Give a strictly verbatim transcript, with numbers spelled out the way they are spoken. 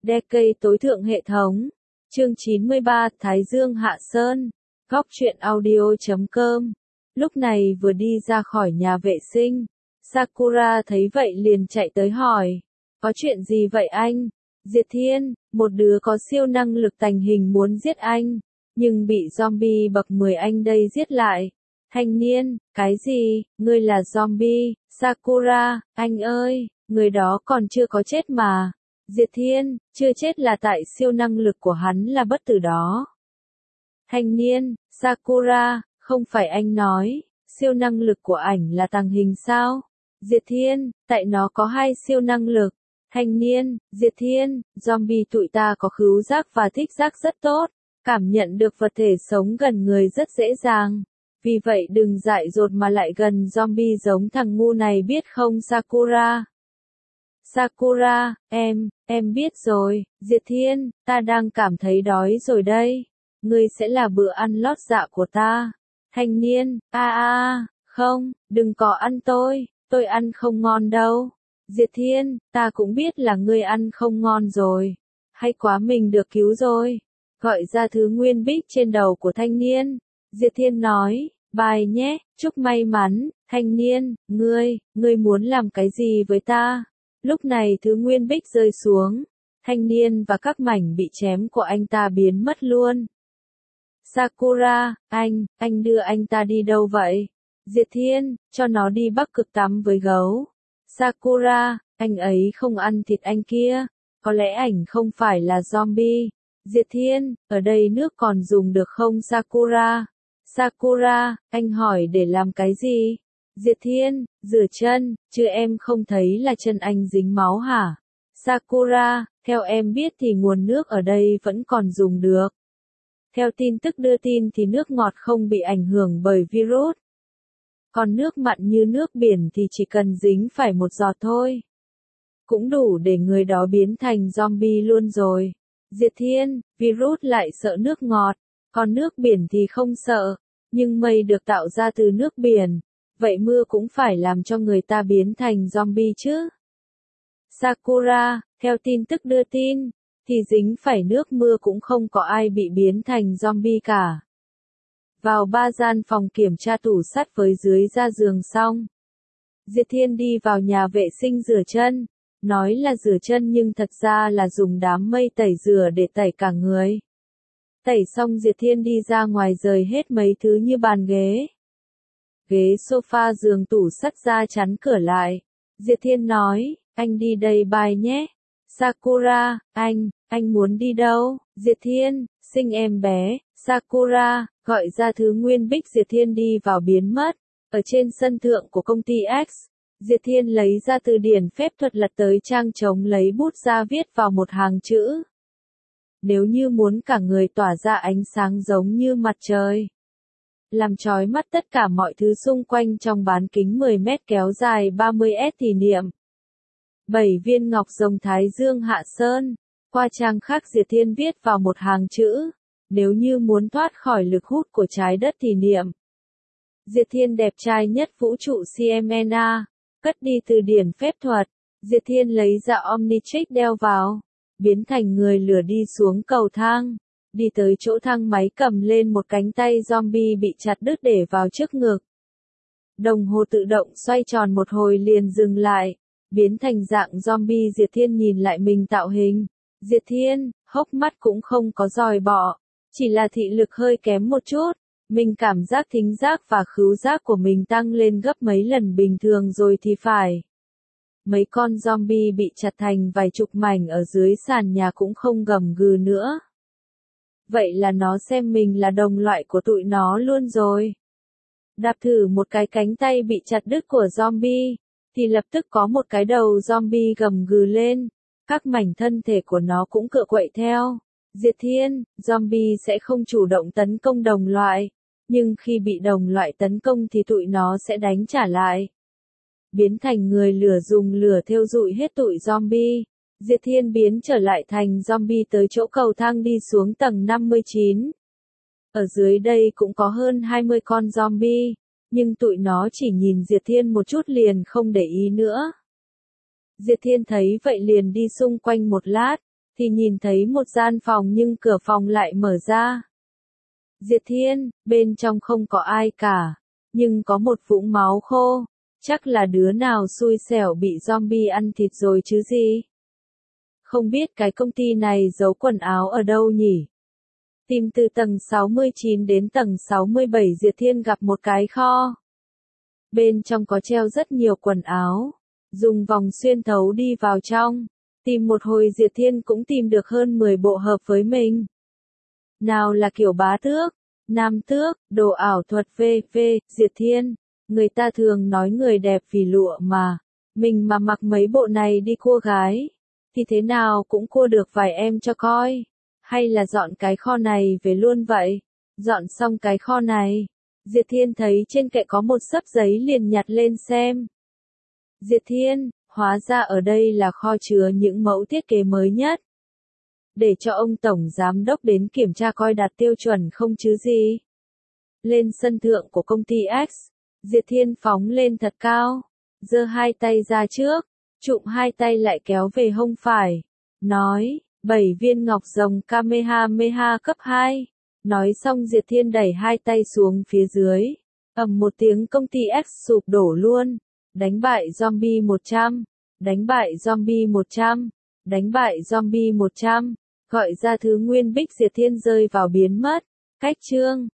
Decade tối thượng hệ thống. Chương chín mươi ba, Thái Dương Hạ Sơn. Góc truyện audio chấm com. Lúc này vừa đi ra khỏi nhà vệ sinh, Sakura thấy vậy liền chạy tới hỏi. Có chuyện gì vậy anh? Diệt Thiên, một đứa có siêu năng lực tàng hình muốn giết anh, nhưng bị zombie bậc mười anh đây giết lại. Thanh niên, cái gì? Ngươi là zombie? Sakura, anh ơi, người đó còn chưa có chết mà. Diệt Thiên, chưa chết là tại siêu năng lực của hắn là bất tử đó. Thanh niên, Sakura, không phải anh nói, siêu năng lực của ảnh là tàng hình sao? Diệt Thiên, tại nó có hai siêu năng lực. Thanh niên, Diệt Thiên, zombie tụi ta có khứu giác và thích giác rất tốt, cảm nhận được vật thể sống gần người rất dễ dàng. Vì vậy đừng dại dột mà lại gần zombie giống thằng ngu này biết không Sakura? Sakura, em, em biết rồi, Diệt Thiên, ta đang cảm thấy đói rồi đây. Ngươi sẽ là bữa ăn lót dạ của ta. Thanh niên, a a, không, đừng có ăn tôi, tôi ăn không ngon đâu. Diệt Thiên, ta cũng biết là ngươi ăn không ngon rồi. Hay quá mình được cứu rồi. Gọi ra thứ nguyên bích trên đầu của thanh niên. Diệt Thiên nói, bye nhé, chúc may mắn, thanh niên, ngươi, ngươi muốn làm cái gì với ta? Lúc này thứ nguyên bích rơi xuống, thanh niên và các mảnh bị chém của anh ta biến mất luôn. Sakura, anh, anh đưa anh ta đi đâu vậy? Diệt Thiên, cho nó đi Bắc Cực tắm với gấu. Sakura, anh ấy không ăn thịt anh kia, có lẽ ảnh không phải là zombie. Diệt Thiên, ở đây nước còn dùng được không Sakura? Sakura, anh hỏi để làm cái gì? Diệt Thiên, rửa chân, chứ em không thấy là chân anh dính máu hả? Sakura, theo em biết thì nguồn nước ở đây vẫn còn dùng được. Theo tin tức đưa tin thì nước ngọt không bị ảnh hưởng bởi virus. Còn nước mặn như nước biển thì chỉ cần dính phải một giọt thôi. Cũng đủ để người đó biến thành zombie luôn rồi. Diệt Thiên, virus lại sợ nước ngọt, còn nước biển thì không sợ. Nhưng mây được tạo ra từ nước biển, vậy mưa cũng phải làm cho người ta biến thành zombie chứ. Sakura, theo tin tức đưa tin, thì dính phải nước mưa cũng không có ai bị biến thành zombie cả. Vào ba gian phòng kiểm tra tủ sắt với dưới ra giường xong. Diệt Thiên đi vào nhà vệ sinh rửa chân, nói là rửa chân nhưng thật ra là dùng đám mây tẩy rửa để tẩy cả người. Tẩy xong Diệt Thiên đi ra ngoài rời hết mấy thứ như bàn ghế. Ghế sofa giường tủ sắt ra chắn cửa lại. Diệt Thiên nói, anh đi đây bye nhé. Sakura, anh, anh muốn đi đâu? Diệt Thiên, sinh em bé. Sakura, gọi ra thứ nguyên bích Diệt Thiên đi vào biến mất. Ở trên sân thượng của công ty X, Diệt Thiên lấy ra từ điển phép thuật lật tới trang trống lấy bút ra viết vào một hàng chữ. Nếu như muốn cả người tỏa ra ánh sáng giống như mặt trời, làm chói mắt tất cả mọi thứ xung quanh trong bán kính mười mét kéo dài ba mươi mét thì niệm. Bảy viên ngọc rồng Thái Dương Hạ Sơn. Qua trang khác Diệt Thiên viết vào một hàng chữ. Nếu như muốn thoát khỏi lực hút của trái đất thì niệm. Diệt Thiên đẹp trai nhất vũ trụ Siemena. Cất đi từ điển phép thuật. Diệt Thiên lấy ra Omnitrix đeo vào. Biến thành người lửa đi xuống cầu thang. Đi tới chỗ thang máy cầm lên một cánh tay zombie bị chặt đứt để vào trước ngực. Đồng hồ tự động xoay tròn một hồi liền dừng lại. Biến thành dạng zombie Diệt Thiên nhìn lại mình tạo hình. Diệt Thiên, hốc mắt cũng không có dòi bọ. Chỉ là thị lực hơi kém một chút. Mình cảm giác thính giác và khứu giác của mình tăng lên gấp mấy lần bình thường rồi thì phải. Mấy con zombie bị chặt thành vài chục mảnh ở dưới sàn nhà cũng không gầm gừ nữa. Vậy là nó xem mình là đồng loại của tụi nó luôn rồi. Đạp thử một cái cánh tay bị chặt đứt của zombie, thì lập tức có một cái đầu zombie gầm gừ lên. Các mảnh thân thể của nó cũng cựa quậy theo. Diệt Thiên, zombie sẽ không chủ động tấn công đồng loại. Nhưng khi bị đồng loại tấn công thì tụi nó sẽ đánh trả lại. Biến thành người lửa dùng lửa thiêu rụi hết tụi zombie. Diệt Thiên biến trở lại thành zombie tới chỗ cầu thang đi xuống tầng năm mươi chín. Ở dưới đây cũng có hơn hai mươi con zombie, nhưng tụi nó chỉ nhìn Diệt Thiên một chút liền không để ý nữa. Diệt Thiên thấy vậy liền đi xung quanh một lát, thì nhìn thấy một gian phòng nhưng cửa phòng lại mở ra. Diệt Thiên, bên trong không có ai cả, nhưng có một vũng máu khô, chắc là đứa nào xui xẻo bị zombie ăn thịt rồi chứ gì. Không biết cái công ty này giấu quần áo ở đâu nhỉ? Tìm từ tầng sáu mươi chín đến tầng sáu mươi bảy Diệt Thiên gặp một cái kho. Bên trong có treo rất nhiều quần áo, dùng vòng xuyên thấu đi vào trong, tìm một hồi Diệt Thiên cũng tìm được hơn mười bộ hợp với mình. Nào là kiểu bá tước, nam tước, đồ ảo thuật vê vê, Diệt Thiên, người ta thường nói người đẹp vì lụa mà, mình mà mặc mấy bộ này đi cua gái, thì thế nào cũng cua được vài em cho coi, hay là dọn cái kho này về luôn vậy, dọn xong cái kho này. Diệt Thiên thấy trên kệ có một xấp giấy liền nhặt lên xem. Diệt Thiên, hóa ra ở đây là kho chứa những mẫu thiết kế mới nhất. Để cho ông Tổng Giám Đốc đến kiểm tra coi đạt tiêu chuẩn không chứ gì. Lên sân thượng của công ty X, Diệt Thiên phóng lên thật cao, giơ hai tay ra trước, chụm hai tay lại kéo về hông phải, nói, bảy viên ngọc rồng Kamehameha cấp hai. Nói xong Diệt Thiên đẩy hai tay xuống phía dưới, ầm một tiếng công ty X sụp đổ luôn, đánh bại zombie một trăm, đánh bại zombie một trăm, đánh bại zombie một trăm, gọi ra thứ nguyên bích Diệt Thiên rơi vào biến mất, cách chương.